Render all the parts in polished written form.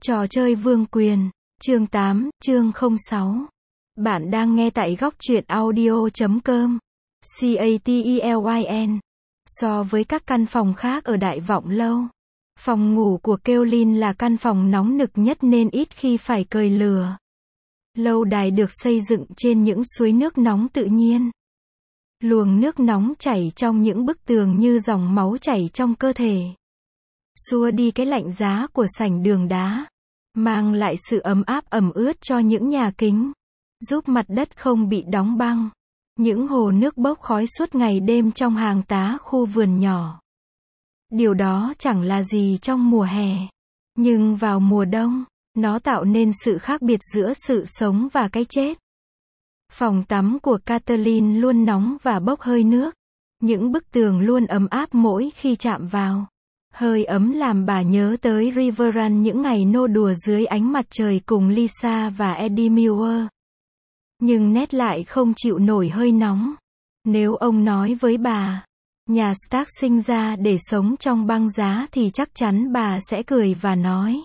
Trò chơi vương quyền, chương 8, chương 06. Bạn đang nghe tại góc truyện audio.com. CATELYN. So với các căn phòng khác ở Đại Vọng Lâu, phòng ngủ của Keolin là căn phòng nóng nực nhất nên ít khi phải cởi lửa. Lâu đài được xây dựng trên những suối nước nóng tự nhiên. Luồng nước nóng chảy trong những bức tường như dòng máu chảy trong cơ thể, xua đi cái lạnh giá của sảnh đường đá, mang lại sự ấm áp ẩm ướt cho những nhà kính, giúp mặt đất không bị đóng băng. Những hồ nước bốc khói suốt ngày đêm trong hàng tá khu vườn nhỏ. Điều đó chẳng là gì trong mùa hè, nhưng vào mùa đông, nó tạo nên sự khác biệt giữa sự sống và cái chết. Phòng tắm của Kathleen luôn nóng và bốc hơi nước. Những bức tường luôn ấm áp mỗi khi chạm vào. Hơi ấm làm bà nhớ tới Riverrun những ngày nô đùa dưới ánh mặt trời cùng Lisa và Eddie Muir. Nhưng Ned lại không chịu nổi hơi nóng. Nếu ông nói với bà, nhà Stark sinh ra để sống trong băng giá thì chắc chắn bà sẽ cười và nói,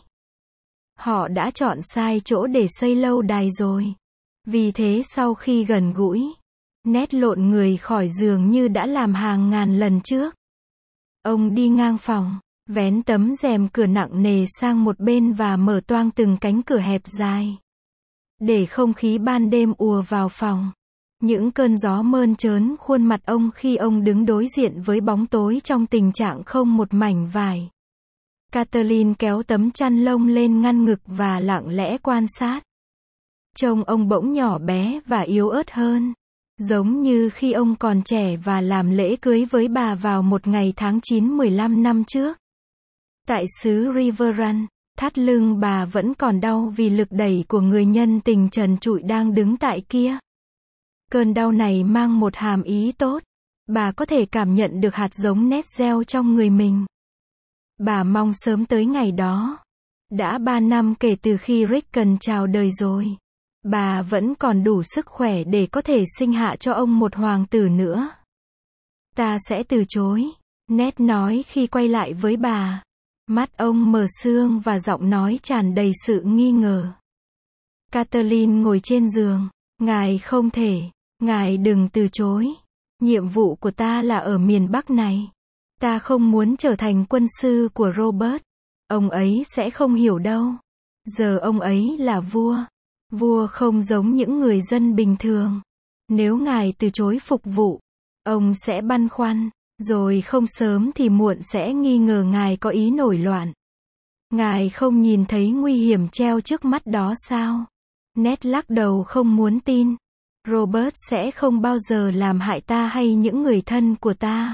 họ đã chọn sai chỗ để xây lâu đài rồi. Vì thế sau khi gần gũi, Ned lộn người khỏi giường như đã làm hàng ngàn lần trước. Ông đi ngang phòng, vén tấm rèm cửa nặng nề sang một bên và mở toang từng cánh cửa hẹp dài, để không khí ban đêm ùa vào phòng. Những cơn gió mơn trớn khuôn mặt ông khi ông đứng đối diện với bóng tối trong tình trạng không một mảnh vải. Kathleen kéo tấm chăn lông lên ngăn ngực và lặng lẽ quan sát. Trông ông bỗng nhỏ bé và yếu ớt hơn, giống như khi ông còn trẻ và làm lễ cưới với bà vào một ngày tháng 9 15 năm trước. Tại xứ Riverrun, thắt lưng bà vẫn còn đau vì lực đẩy của người nhân tình trần trụi đang đứng tại kia. Cơn đau này mang một hàm ý tốt. Bà có thể cảm nhận được hạt giống Ned gieo trong người mình. Bà mong sớm tới ngày đó. Đã 3 năm kể từ khi Rickon chào đời rồi. Bà vẫn còn đủ sức khỏe để có thể sinh hạ cho ông một hoàng tử nữa. Ta sẽ từ chối, Ned nói khi quay lại với bà. Mắt ông mờ sương và giọng nói tràn đầy sự nghi ngờ. Kathleen ngồi trên giường. Ngài không thể, ngài đừng từ chối. Nhiệm vụ của ta là ở miền Bắc này. Ta không muốn trở thành quân sư của Robert. Ông ấy sẽ không hiểu đâu. Giờ ông ấy là vua. Vua không giống những người dân bình thường. Nếu ngài từ chối phục vụ, ông sẽ băn khoăn, rồi không sớm thì muộn sẽ nghi ngờ ngài có ý nổi loạn. Ngài không nhìn thấy nguy hiểm treo trước mắt đó sao? Ned lắc đầu không muốn tin. Robert sẽ không bao giờ làm hại ta hay những người thân của ta.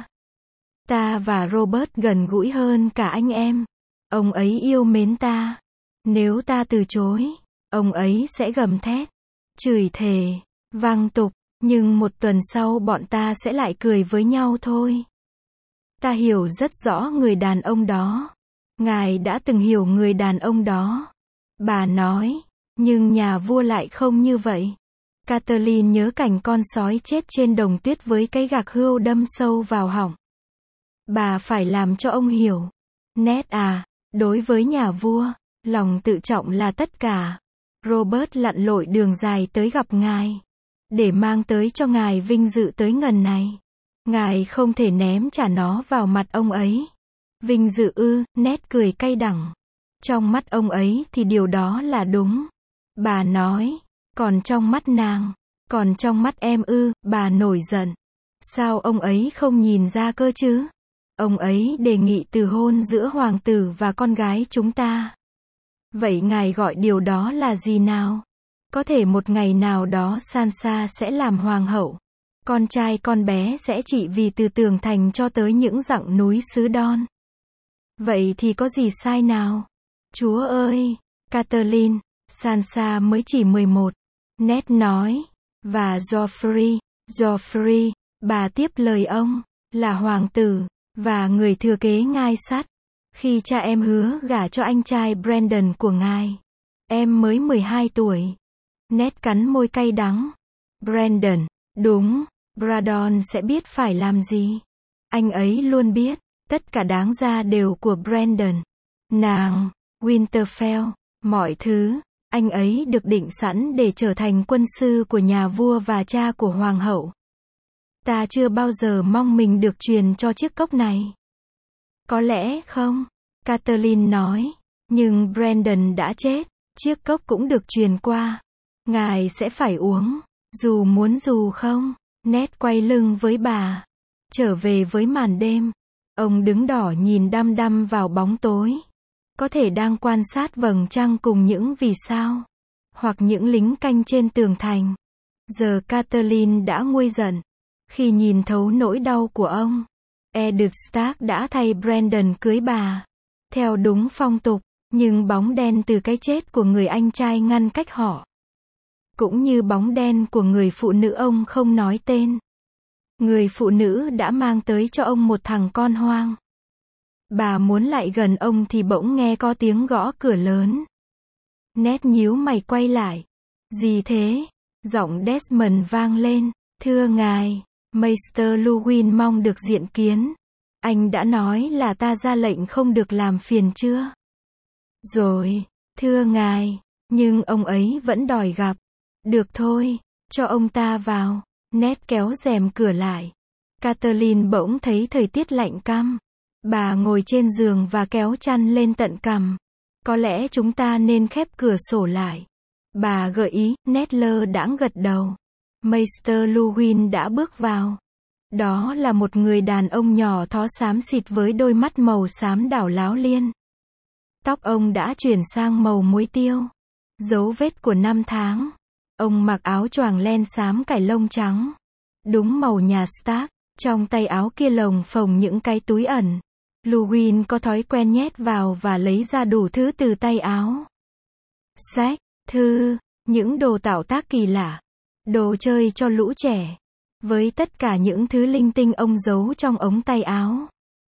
Ta và Robert gần gũi hơn cả anh em. Ông ấy yêu mến ta. Nếu ta từ chối, ông ấy sẽ gầm thét, chửi thề, vang tục, nhưng một tuần sau bọn ta sẽ lại cười với nhau thôi. Ta hiểu rất rõ người đàn ông đó. Ngài đã từng hiểu người đàn ông đó. Bà nói, nhưng nhà vua lại không như vậy. Kathleen nhớ cảnh con sói chết trên đồng tuyết với cái gạc hươu đâm sâu vào họng. Bà phải làm cho ông hiểu. Ned à, đối với nhà vua, lòng tự trọng là tất cả. Robert lặn lội đường dài tới gặp ngài, để mang tới cho ngài vinh dự tới ngần này. Ngài không thể ném trả nó vào mặt ông ấy. Vinh dự ư? Ned cười cay đắng. Trong mắt ông ấy thì điều đó là đúng. Bà nói, còn trong mắt nàng, còn trong mắt em ư? Bà nổi giận. Sao ông ấy không nhìn ra cơ chứ? Ông ấy đề nghị từ hôn giữa hoàng tử và con gái chúng ta. Vậy ngài gọi điều đó là gì nào? Có thể một ngày nào đó Sansa sẽ làm hoàng hậu. Con trai con bé sẽ chỉ vì từ tường thành cho tới những dặng núi xứ Don. Vậy thì có gì sai nào? Chúa ơi! Kathleen, Sansa mới chỉ 11. Ned nói. Và Joffrey, bà tiếp lời ông, là hoàng tử, và người thừa kế ngai sắt. Khi cha em hứa gả cho anh trai Brandon của ngài, em mới 12 tuổi. Ned cắn môi cay đắng. Brandon, đúng, Brandon sẽ biết phải làm gì. Anh ấy luôn biết, tất cả đáng ra đều của Brandon. Nàng, Winterfell, Mọi thứ, anh ấy được định sẵn để trở thành quân sư của nhà vua và cha của hoàng hậu. Ta chưa bao giờ mong mình được truyền cho chiếc cốc này. Có lẽ không, Catelyn nói. Nhưng Brandon đã chết, chiếc cốc cũng được truyền qua. Ngài sẽ phải uống, dù muốn dù không. Ned quay lưng với bà. Trở về với màn đêm. Ông đứng đỏ nhìn đăm đăm vào bóng tối. Có thể đang quan sát vầng trăng cùng những vì sao. Hoặc những lính canh trên tường thành. Giờ Catelyn đã nguôi giận. Khi nhìn thấu nỗi đau của ông. Eddard Stark đã thay Brandon cưới bà. Theo đúng phong tục. Nhưng bóng đen từ cái chết của người anh trai ngăn cách họ. Cũng như bóng đen của người phụ nữ ông không nói tên. Người phụ nữ đã mang tới cho ông một thằng con hoang. Bà muốn lại gần ông thì bỗng nghe có tiếng gõ cửa lớn. Ned nhíu mày quay lại. Gì thế? Giọng Desmond vang lên. Thưa ngài, Maester Luwin mong được diện kiến. Anh đã nói là ta ra lệnh không được làm phiền chưa? Rồi, thưa ngài, nhưng ông ấy vẫn đòi gặp. Được thôi, cho ông ta vào. Ned kéo rèm cửa lại. Catelyn bỗng thấy thời tiết lạnh căm. Bà ngồi trên giường và kéo chăn lên tận cằm. Có lẽ chúng ta nên khép cửa sổ lại. Bà gợi ý, Ned lơ đãng gật đầu. Maester Luwin đã bước vào. Đó là một người đàn ông nhỏ thó xám xịt với đôi mắt màu xám đảo láo liên. Tóc ông đã chuyển sang màu muối tiêu. Dấu vết của năm tháng. Ông mặc áo choàng len xám cải lông trắng. Đúng màu nhà Stark. Trong tay áo kia lồng phồng những cái túi ẩn. Luwin có thói quen nhét vào và lấy ra đủ thứ từ tay áo. Sách, thư, những đồ tạo tác kỳ lạ. Đồ chơi cho lũ trẻ. Với tất cả những thứ linh tinh ông giấu trong ống tay áo.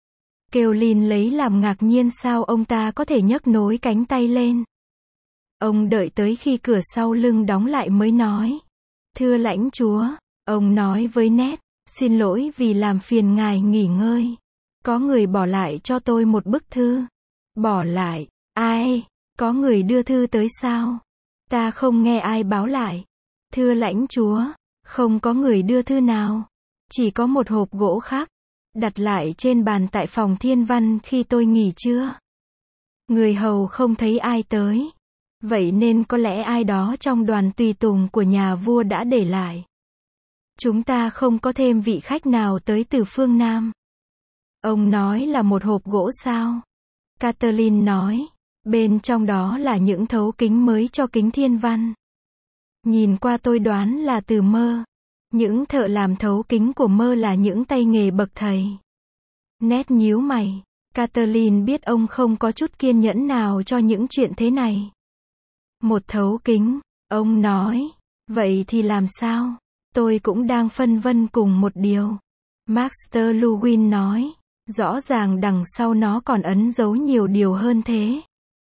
Kaelin lấy làm ngạc nhiên sao ông ta có thể nhấc nối cánh tay lên. Ông đợi tới khi cửa sau lưng đóng lại mới nói. Thưa lãnh chúa, ông nói với Ned, xin lỗi vì làm phiền ngài nghỉ ngơi. Có người bỏ lại cho tôi một bức thư. Bỏ lại, ai? Có người đưa thư tới sao? Ta không nghe ai báo lại. Thưa lãnh chúa, không có người đưa thư nào. Chỉ có một hộp gỗ khác. Đặt lại trên bàn tại phòng thiên văn khi tôi nghỉ trưa. Người hầu không thấy ai tới. Vậy nên có lẽ ai đó trong đoàn tùy tùng của nhà vua đã để lại. Chúng ta không có thêm vị khách nào tới từ phương Nam. Ông nói là một hộp gỗ sao? Catelyn nói. Bên trong đó là những thấu kính mới cho kính thiên văn. Nhìn qua tôi đoán là từ Mơ. Những thợ làm thấu kính của Mơ là những tay nghề bậc thầy. Ned nhíu mày. Catelyn biết ông không có chút kiên nhẫn nào cho những chuyện thế này. Một thấu kính, ông nói. Vậy thì làm sao? Tôi cũng đang phân vân cùng một điều. Master Luwin nói. Rõ ràng đằng sau nó còn ẩn giấu nhiều điều hơn thế.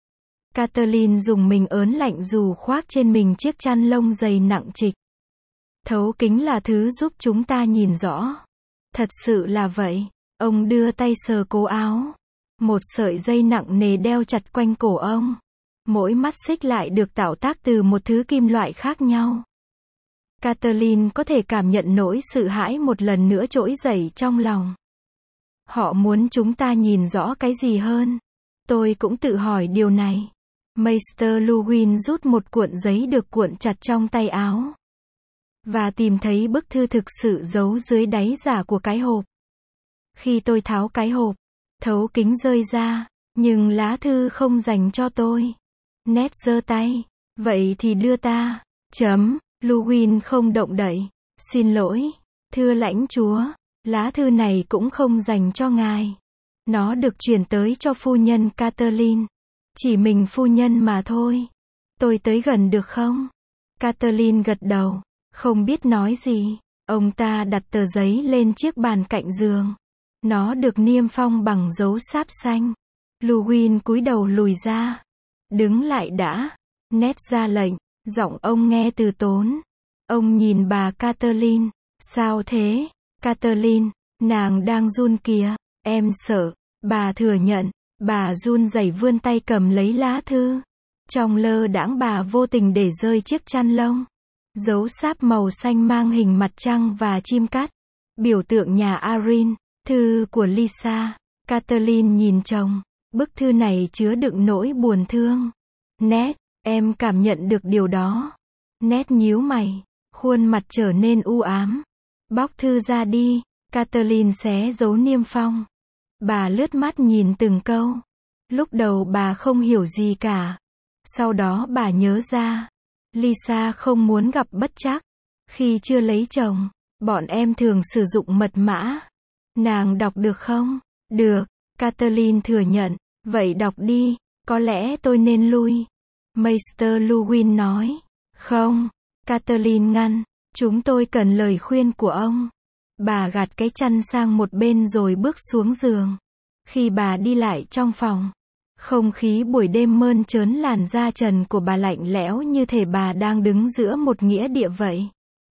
Catelyn dùng mình ớn lạnh dù khoác trên mình chiếc chăn lông dày nặng trịch. Thấu kính là thứ giúp chúng ta nhìn rõ. Thật sự là vậy. Ông đưa tay sờ cố áo. Một sợi dây nặng nề đeo chặt quanh cổ ông. Mỗi mắt xích lại được tạo tác từ một thứ kim loại khác nhau. Catelyn có thể cảm nhận nỗi sợ hãi một lần nữa trỗi dậy trong lòng. Họ muốn chúng ta nhìn rõ cái gì hơn? Tôi cũng tự hỏi điều này. Maester Luwin rút một cuộn giấy được cuộn chặt trong tay áo. Và tìm thấy bức thư thực sự giấu dưới đáy giả của cái hộp. Khi tôi tháo cái hộp, thấu kính rơi ra, nhưng lá thư không dành cho tôi. Ned giơ tay. Vậy thì đưa ta. Luwin không động đậy. Xin lỗi, thưa lãnh chúa, lá thư này cũng không dành cho ngài. Nó được chuyển tới cho phu nhân Catelyn. Chỉ mình phu nhân mà thôi. Tôi tới gần được không? Catelyn gật đầu, không biết nói gì. Ông ta đặt tờ giấy lên chiếc bàn cạnh giường. Nó được niêm phong bằng dấu sáp xanh. Luwin cúi đầu lùi ra. Đứng lại đã. Ned ra lệnh. Giọng ông nghe từ tốn. Ông nhìn bà Catelyn. Sao thế? Catelyn, nàng đang run kìa. Em sợ. Bà thừa nhận. Bà run rẩy vươn tay cầm lấy lá thư. Trong lơ đãng bà vô tình để rơi chiếc chăn lông. Dấu sáp màu xanh mang hình mặt trăng và chim cắt. Biểu tượng nhà Arin. Thư của Lisa. Kathleen nhìn chồng. Bức thư này chứa đựng nỗi buồn thương. Ned, em cảm nhận được điều đó. Ned nhíu mày. Khuôn mặt trở nên u ám. Bóc thư ra đi. Kathleen xé dấu niêm phong. Bà lướt mắt nhìn từng câu. Lúc đầu bà không hiểu gì cả. Sau đó bà nhớ ra. Lisa không muốn gặp bất trắc. Khi chưa lấy chồng, bọn em thường sử dụng mật mã. Nàng đọc được không? Được, Kathleen thừa nhận. Vậy đọc đi, có lẽ tôi nên lui. Mr. Lewin nói. Không, Kathleen ngăn. Chúng tôi cần lời khuyên của ông. Bà gạt cái chăn sang một bên rồi bước xuống giường. Khi bà đi lại trong phòng, không khí buổi đêm mơn trớn làn da trần của bà lạnh lẽo như thể bà đang đứng giữa một nghĩa địa vậy.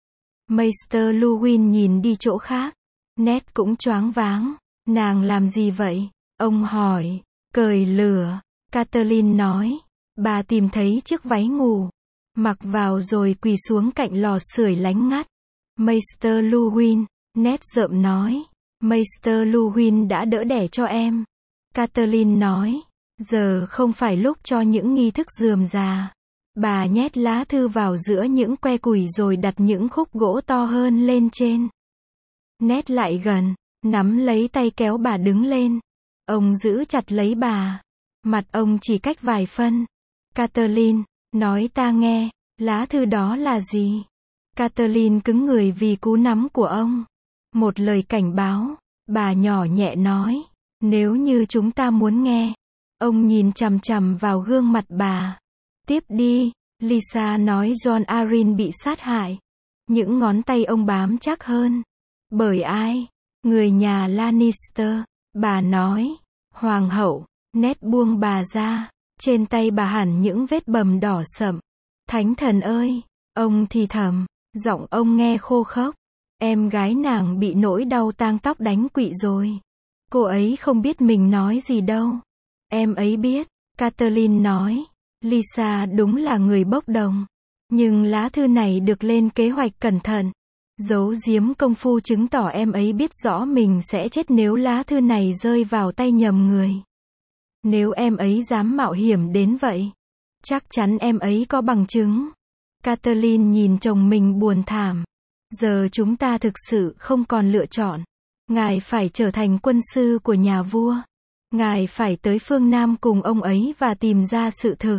Mr. Lewin nhìn đi chỗ khác. Ned cũng choáng váng. Nàng làm gì vậy? Ông hỏi. Cởi lửa. Kathleen nói. Bà tìm thấy chiếc váy ngủ. Mặc vào rồi quỳ xuống cạnh lò sưởi lánh ngắt. Mr. Lewin. Ned rợm nói. Mr. Lewin đã đỡ đẻ cho em. Kathleen nói. Giờ không phải lúc cho những nghi thức rườm rà. Bà nhét lá thư vào giữa những que củi rồi đặt những khúc gỗ to hơn lên trên. Ned lại gần, nắm lấy tay kéo bà đứng lên. Ông giữ chặt lấy bà. Mặt ông chỉ cách vài phân. Kathleen, nói ta nghe, lá thư đó là gì? Kathleen cứng người vì cú nắm của ông. Một lời cảnh báo, bà nhỏ nhẹ nói. Nếu như chúng ta muốn nghe. Ông nhìn chằm chằm vào gương mặt bà. Tiếp đi, Lisa nói John Arryn bị sát hại. Những ngón tay ông bám chắc hơn. Bởi ai? Người nhà Lannister. Bà nói. Hoàng hậu. Ned buông bà ra. Trên tay bà hẳn những vết bầm đỏ sậm. Thánh thần ơi! Ông thì thầm. Giọng ông nghe khô khốc. Em gái nàng bị nỗi đau tang tóc đánh quỵ rồi. Cô ấy không biết mình nói gì đâu. Em ấy biết. Kathleen nói. Lisa đúng là người bốc đồng. Nhưng lá thư này được lên kế hoạch cẩn thận. Giấu giếm công phu chứng tỏ em ấy biết rõ mình sẽ chết nếu lá thư này rơi vào tay nhầm người. Nếu em ấy dám mạo hiểm đến vậy, chắc chắn em ấy có bằng chứng. Kathleen nhìn chồng mình buồn thảm. Giờ chúng ta thực sự không còn lựa chọn. Ngài phải trở thành quân sư của nhà vua. Ngài phải tới phương Nam cùng ông ấy và tìm ra sự thực.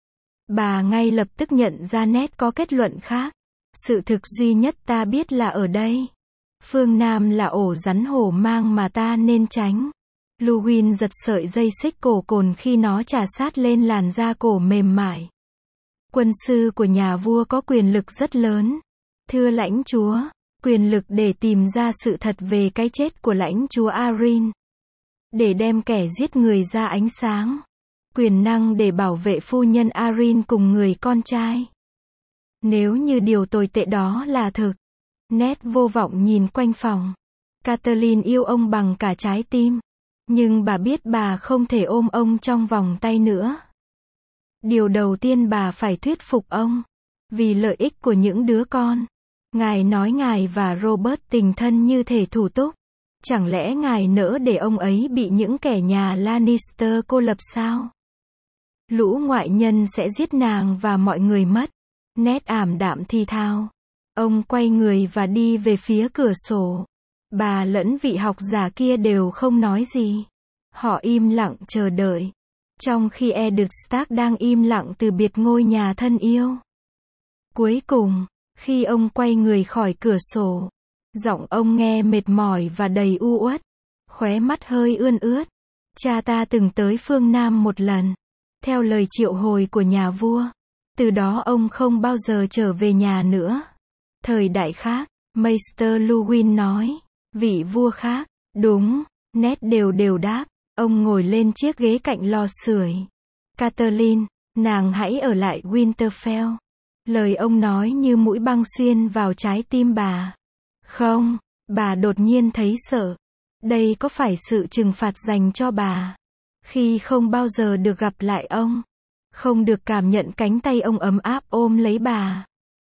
Bà ngay lập tức nhận ra Ned có kết luận khác. Sự thực duy nhất ta biết là ở đây. Phương Nam là ổ rắn hổ mang mà ta nên tránh. Luwin giật sợi dây xích cổ cồn khi nó chà sát lên làn da cổ mềm mại. Quân sư của nhà vua có quyền lực rất lớn. Thưa lãnh chúa, quyền lực để tìm ra sự thật về cái chết của lãnh chúa Arryn. Để đem kẻ giết người ra ánh sáng. Quyền năng để bảo vệ phu nhân Arryn cùng người con trai. Nếu như điều tồi tệ đó là thực. Ned vô vọng nhìn quanh phòng. Kathleen yêu ông bằng cả trái tim. Nhưng bà biết bà không thể ôm ông trong vòng tay nữa. Điều đầu tiên bà phải thuyết phục ông. Vì lợi ích của những đứa con. Ngài nói ngài và Robert tình thân như thể thủ túc. Chẳng lẽ ngài nỡ để ông ấy bị những kẻ nhà Lannister cô lập sao? Lũ ngoại nhân sẽ giết nàng và mọi người mất. Ned ảm đạm thì thào. Ông quay người và đi về phía cửa sổ. Bà lẫn vị học giả kia đều không nói gì. Họ im lặng chờ đợi. Trong khi Eddard Stark đang im lặng từ biệt ngôi nhà thân yêu. Cuối cùng, khi ông quay người khỏi cửa sổ, giọng ông nghe mệt mỏi và đầy u uất. Khóe mắt hơi ươn ướt. Cha ta từng tới phương Nam một lần. Theo lời triệu hồi của nhà vua. Từ đó ông không bao giờ trở về nhà nữa. Thời đại khác, Mr. Lewin nói. Vị vua khác. Đúng, Ned đều đáp. Ông ngồi lên chiếc ghế cạnh lò sưởi. Kathleen, nàng hãy ở lại Winterfell. Lời ông nói như mũi băng xuyên vào trái tim bà. Không, bà đột nhiên thấy sợ. Đây có phải sự trừng phạt dành cho bà? Khi không bao giờ được gặp lại ông. không được cảm nhận cánh tay ông ấm áp ôm lấy bà.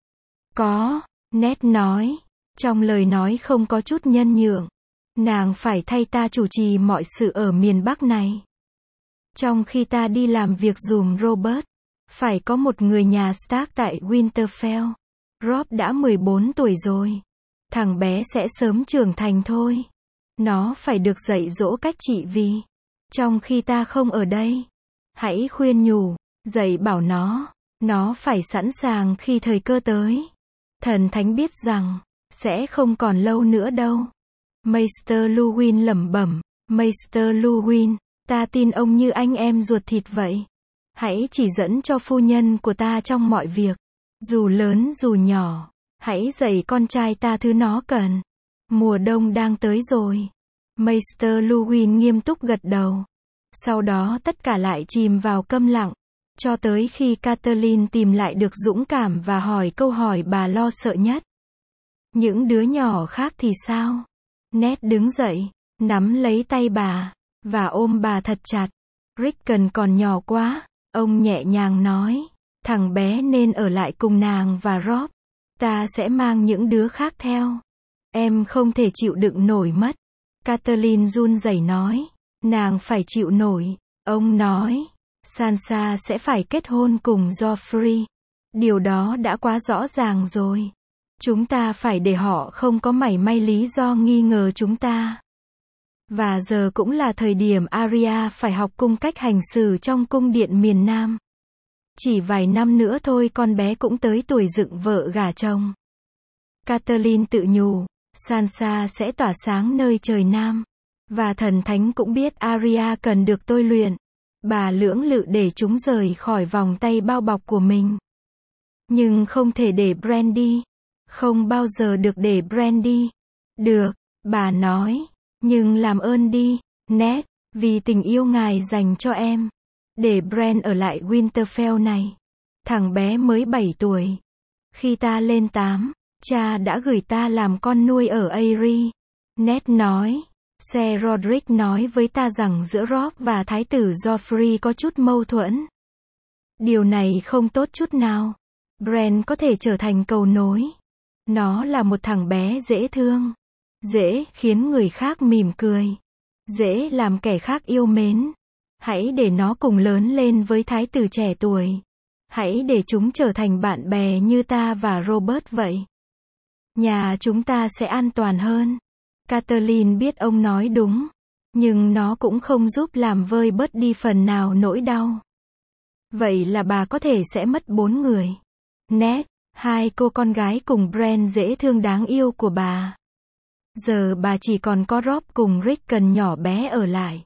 Có, Ned nói, trong lời nói không có chút nhân nhượng. Nàng phải thay ta chủ trì mọi sự ở miền Bắc này. Trong khi ta đi làm việc giùm Robert, phải có một người nhà Stark tại Winterfell. Robb đã 14 tuổi rồi. Thằng bé sẽ sớm trưởng thành thôi. Nó phải được dạy dỗ cách trị vì. Trong khi ta không ở đây, hãy khuyên nhủ, dạy bảo nó phải sẵn sàng khi thời cơ tới. Thần thánh biết rằng, sẽ không còn lâu nữa đâu. Maester Luwin lẩm bẩm, Maester Luwin, ta tin ông như anh em ruột thịt vậy. Hãy chỉ dẫn cho phu nhân của ta trong mọi việc. Dù lớn dù nhỏ, hãy dạy con trai ta thứ nó cần. Mùa đông đang tới rồi. Maester Luwin nghiêm túc gật đầu. Sau đó tất cả lại chìm vào câm lặng. Cho tới khi Catelyn tìm lại được dũng cảm và hỏi câu hỏi bà lo sợ nhất. Những đứa nhỏ khác thì sao? Ned đứng dậy, nắm lấy tay bà, và ôm bà thật chặt. Rickon còn nhỏ quá, ông nhẹ nhàng nói. Thằng bé nên ở lại cùng nàng và Robb. Ta sẽ mang những đứa khác theo. Em không thể chịu đựng nổi mất. Catelyn run rẩy nói. Nàng phải chịu nổi. Ông nói. Sansa sẽ phải kết hôn cùng Joffrey. Điều đó đã quá rõ ràng rồi. Chúng ta phải để họ không có mảy may lý do nghi ngờ chúng ta. Và giờ cũng là thời điểm Arya phải học cung cách hành xử trong cung điện miền Nam. Chỉ vài năm nữa thôi con bé cũng tới tuổi dựng vợ gả chồng. Catelyn tự nhủ, Sansa sẽ tỏa sáng nơi trời Nam. Và thần thánh cũng biết Arya cần được tôi luyện. Bà lưỡng lự để chúng rời khỏi vòng tay bao bọc của mình. Nhưng không thể để Bran đi. Không bao giờ được để Bran đi. Được, bà nói. Nhưng làm ơn đi, Ned, vì tình yêu ngài dành cho em. Để Bran ở lại Winterfell này. Thằng bé mới 7 tuổi. Khi ta lên 8, cha đã gửi ta làm con nuôi ở Aerie. Ned nói. Ser Roderick nói với ta rằng giữa Robb và thái tử Joffrey có chút mâu thuẫn. Điều này không tốt chút nào. Bran có thể trở thành cầu nối. Nó là một thằng bé dễ thương. Dễ khiến người khác mỉm cười. Dễ làm kẻ khác yêu mến. Hãy để nó cùng lớn lên với thái tử trẻ tuổi. Hãy để chúng trở thành bạn bè như ta và Robert vậy. Nhà chúng ta sẽ an toàn hơn. Catelyn biết ông nói đúng. Nhưng nó cũng không giúp làm vơi bớt đi phần nào nỗi đau. Vậy là bà có thể sẽ mất 4 người. Ned, 2 cô con gái cùng Bran dễ thương đáng yêu của bà. Giờ bà chỉ còn có Robb cùng Rickon nhỏ bé ở lại.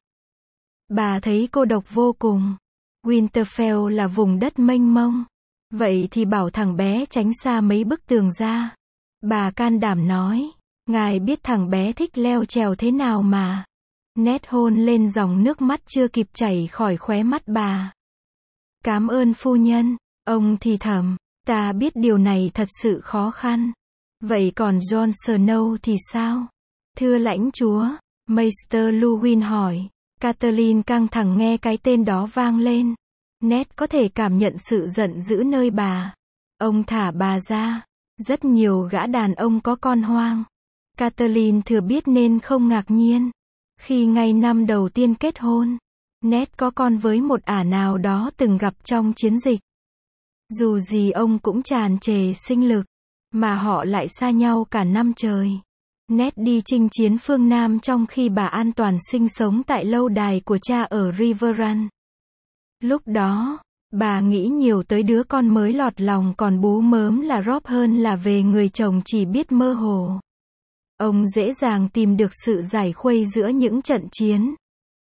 Bà thấy cô độc vô cùng. Winterfell là vùng đất mênh mông. Vậy thì bảo thằng bé tránh xa mấy bức tường ra. Bà can đảm nói. Ngài biết thằng bé thích leo trèo thế nào mà. Ned hôn lên dòng nước mắt chưa kịp chảy khỏi khóe mắt bà. Cảm ơn phu nhân. Ông thì thầm. Ta biết điều này thật sự khó khăn. Vậy còn Jon Snow thì sao? Thưa lãnh chúa, Maester Luwin hỏi. Catelyn căng thẳng nghe cái tên đó vang lên. Ned có thể cảm nhận sự giận dữ nơi bà. Ông thả bà ra. Rất nhiều gã đàn ông có con hoang. Catelyn thừa biết nên không ngạc nhiên. Khi ngay năm đầu tiên kết hôn, Ned có con với một ả nào đó từng gặp trong chiến dịch. Dù gì ông cũng tràn trề sinh lực. Mà họ lại xa nhau cả năm trời. Ned đi chinh chiến phương Nam trong khi bà an toàn sinh sống tại lâu đài của cha ở Riverrun. Lúc đó, bà nghĩ nhiều tới đứa con mới lọt lòng còn bú mớm là Robb hơn là về người chồng chỉ biết mơ hồ. Ông dễ dàng tìm được sự giải khuây giữa những trận chiến.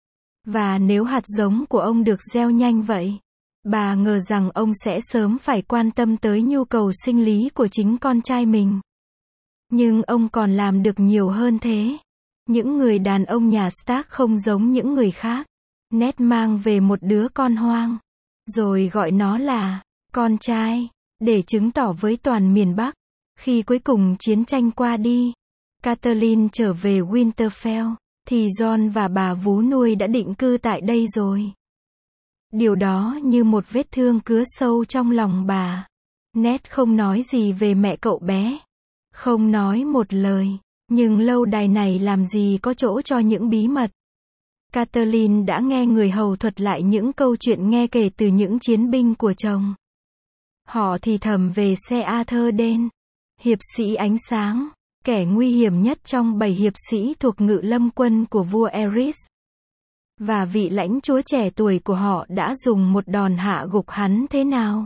Và nếu hạt giống của ông được gieo nhanh vậy, bà ngờ rằng ông sẽ sớm phải quan tâm tới nhu cầu sinh lý của chính con trai mình. Nhưng ông còn làm được nhiều hơn thế. Những người đàn ông nhà Stark không giống những người khác. Ned mang về một đứa con hoang. Rồi gọi nó là con trai. Để chứng tỏ với toàn miền Bắc. Khi cuối cùng chiến tranh qua đi, Catelyn trở về Winterfell, thì Jon và bà vú nuôi đã định cư tại đây rồi. Điều đó như một vết thương cứa sâu trong lòng bà. Ned không nói gì về mẹ cậu bé. Không nói một lời. Nhưng lâu đài này làm gì có chỗ cho những bí mật. Catelyn đã nghe người hầu thuật lại những câu chuyện nghe kể từ những chiến binh của chồng. Họ thì thầm về xe Arthur Dane, hiệp sĩ ánh sáng, kẻ nguy hiểm nhất trong 7 hiệp sĩ thuộc ngự lâm quân của vua Aerys. Và vị lãnh chúa trẻ tuổi của họ đã dùng một đòn hạ gục hắn thế nào.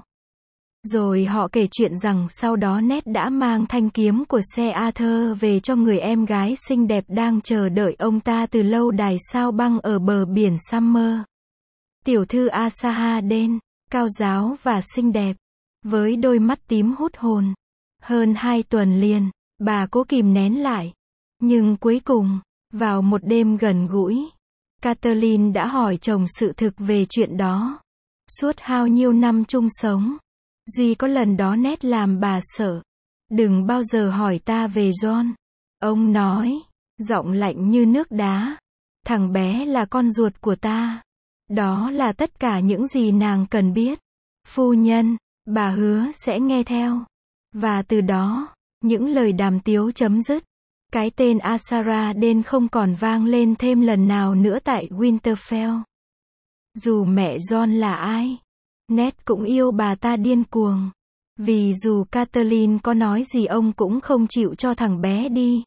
Rồi họ kể chuyện rằng sau đó Ned đã mang thanh kiếm của xe Arthur về cho người em gái xinh đẹp đang chờ đợi ông ta từ lâu đài sao băng ở bờ biển Summer. Tiểu thư Asaha Dane, cao giáo và xinh đẹp, với đôi mắt tím hút hồn. Hơn 2 tuần liền, bà cố kìm nén lại. Nhưng cuối cùng, vào một đêm gần gũi, Catelyn đã hỏi chồng sự thực về chuyện đó. Suốt bao nhiêu năm chung sống, duy có lần đó Ned làm bà sợ. Đừng bao giờ hỏi ta về John. Ông nói, giọng lạnh như nước đá. Thằng bé là con ruột của ta. Đó là tất cả những gì nàng cần biết. Phu nhân, bà hứa sẽ nghe theo. Và từ đó, những lời đàm tiếu chấm dứt. Cái tên Asara Dane không còn vang lên thêm lần nào nữa tại Winterfell. Dù mẹ John là ai, Ned cũng yêu bà ta điên cuồng. Vì dù Catelyn có nói gì ông cũng không chịu cho thằng bé đi.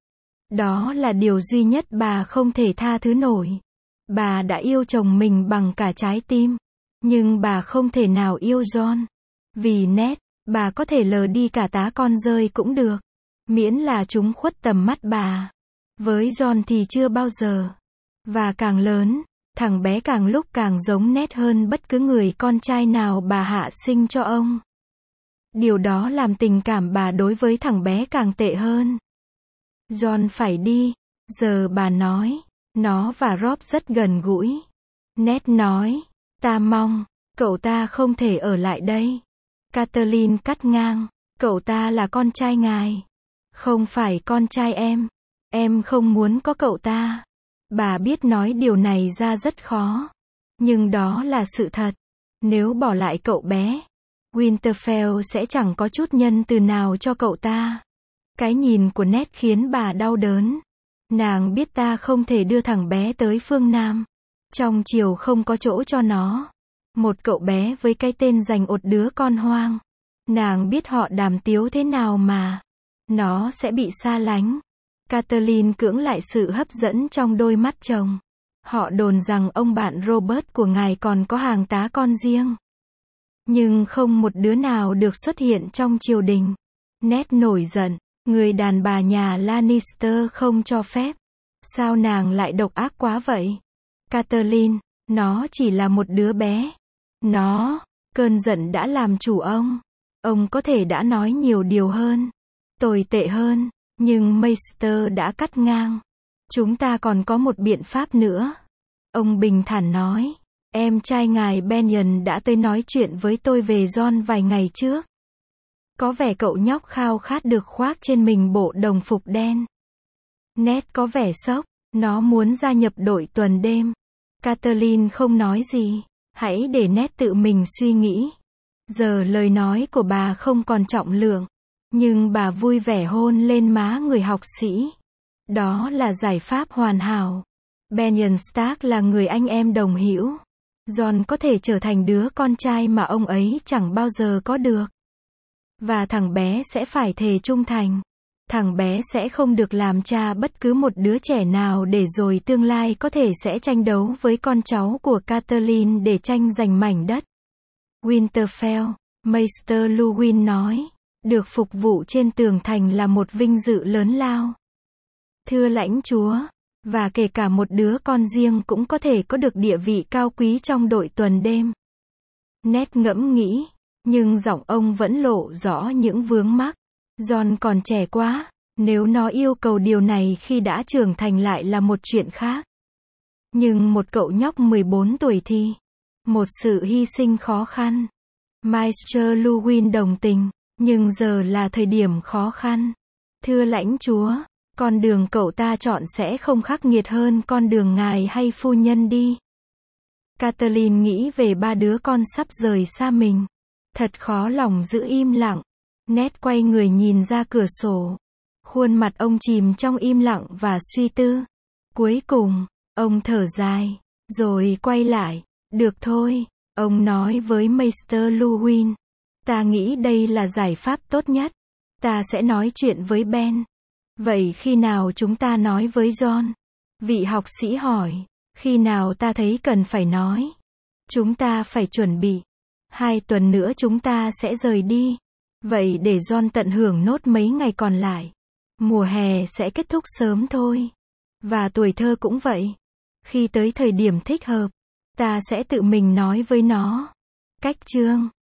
Đó là điều duy nhất bà không thể tha thứ nổi. Bà đã yêu chồng mình bằng cả trái tim. Nhưng bà không thể nào yêu John. Vì Ned, bà có thể lờ đi cả tá con dơi cũng được. Miễn là chúng khuất tầm mắt bà. Với John thì chưa bao giờ. Và càng lớn, thằng bé càng lúc càng giống Ned hơn bất cứ người con trai nào bà hạ sinh cho ông. Điều đó làm tình cảm bà đối với thằng bé càng tệ hơn. John phải đi. Giờ bà nói. Nó và Robb rất gần gũi. Ned nói. Ta mong, cậu ta không thể ở lại đây. Catelyn cắt ngang. Cậu ta là con trai ngài. Không phải con trai em. Em không muốn có cậu ta. Bà biết nói điều này ra rất khó. Nhưng đó là sự thật. Nếu bỏ lại cậu bé, Winterfell sẽ chẳng có chút nhân từ nào cho cậu ta. Cái nhìn của Ned khiến bà đau đớn. Nàng biết ta không thể đưa thằng bé tới phương Nam. Trong triều không có chỗ cho nó. Một cậu bé với cái tên dành ột đứa con hoang. Nàng biết họ đàm tiếu thế nào mà. Nó sẽ bị xa lánh. Catelyn cưỡng lại sự hấp dẫn trong đôi mắt chồng. Họ đồn rằng ông bạn Robert của ngài còn có hàng tá con riêng. Nhưng không một đứa nào được xuất hiện trong triều đình. Ned nổi giận. Người đàn bà nhà Lannister không cho phép. Sao nàng lại độc ác quá vậy? Catelyn, nó chỉ là một đứa bé. Cơn giận đã làm chủ ông. Ông có thể đã nói nhiều điều hơn. Tồi tệ hơn. Nhưng Maester đã cắt ngang. Chúng ta còn có một biện pháp nữa. Ông bình thản nói. Em trai ngài Benjen đã tới nói chuyện với tôi về John vài ngày trước. Có vẻ cậu nhóc khao khát được khoác trên mình bộ đồng phục đen. Ned có vẻ sốc. Nó muốn gia nhập đội tuần đêm. Catelyn không nói gì. Hãy để Ned tự mình suy nghĩ. Giờ lời nói của bà không còn trọng lượng. Nhưng bà vui vẻ hôn lên má người học sĩ. Đó là giải pháp hoàn hảo. Benjen Stark là người anh em đồng hữu. John có thể trở thành đứa con trai mà ông ấy chẳng bao giờ có được. Và thằng bé sẽ phải thề trung thành. Thằng bé sẽ không được làm cha bất cứ một đứa trẻ nào để rồi tương lai có thể sẽ tranh đấu với con cháu của Catelyn để tranh giành mảnh đất. Winterfell, Maester Luwin nói. Được phục vụ trên tường thành là một vinh dự lớn lao. Thưa lãnh chúa, và kể cả một đứa con riêng cũng có thể có được địa vị cao quý trong đội tuần đêm. Ned ngẫm nghĩ, nhưng giọng ông vẫn lộ rõ những vướng mắc. John còn trẻ quá, nếu nó yêu cầu điều này khi đã trưởng thành lại là một chuyện khác. Nhưng một cậu nhóc 14 tuổi thì, một sự hy sinh khó khăn. Maester Luwin đồng tình. Nhưng giờ là thời điểm khó khăn. Thưa lãnh chúa, con đường cậu ta chọn sẽ không khắc nghiệt hơn con đường ngài hay phu nhân đi. Kathleen nghĩ về 3 đứa con sắp rời xa mình. Thật khó lòng giữ im lặng. Ned quay người nhìn ra cửa sổ. Khuôn mặt ông chìm trong im lặng và suy tư. Cuối cùng, ông thở dài, rồi quay lại. Được thôi, ông nói với Mr. Llewellyn. Ta nghĩ đây là giải pháp tốt nhất. Ta sẽ nói chuyện với Ben. Vậy khi nào chúng ta nói với John? Vị học sĩ hỏi. Khi nào ta thấy cần phải nói. Chúng ta phải chuẩn bị. 2 tuần nữa chúng ta sẽ rời đi. Vậy để John tận hưởng nốt mấy ngày còn lại. Mùa hè sẽ kết thúc sớm thôi. Và tuổi thơ cũng vậy. Khi tới thời điểm thích hợp, ta sẽ tự mình nói với nó. Cách chương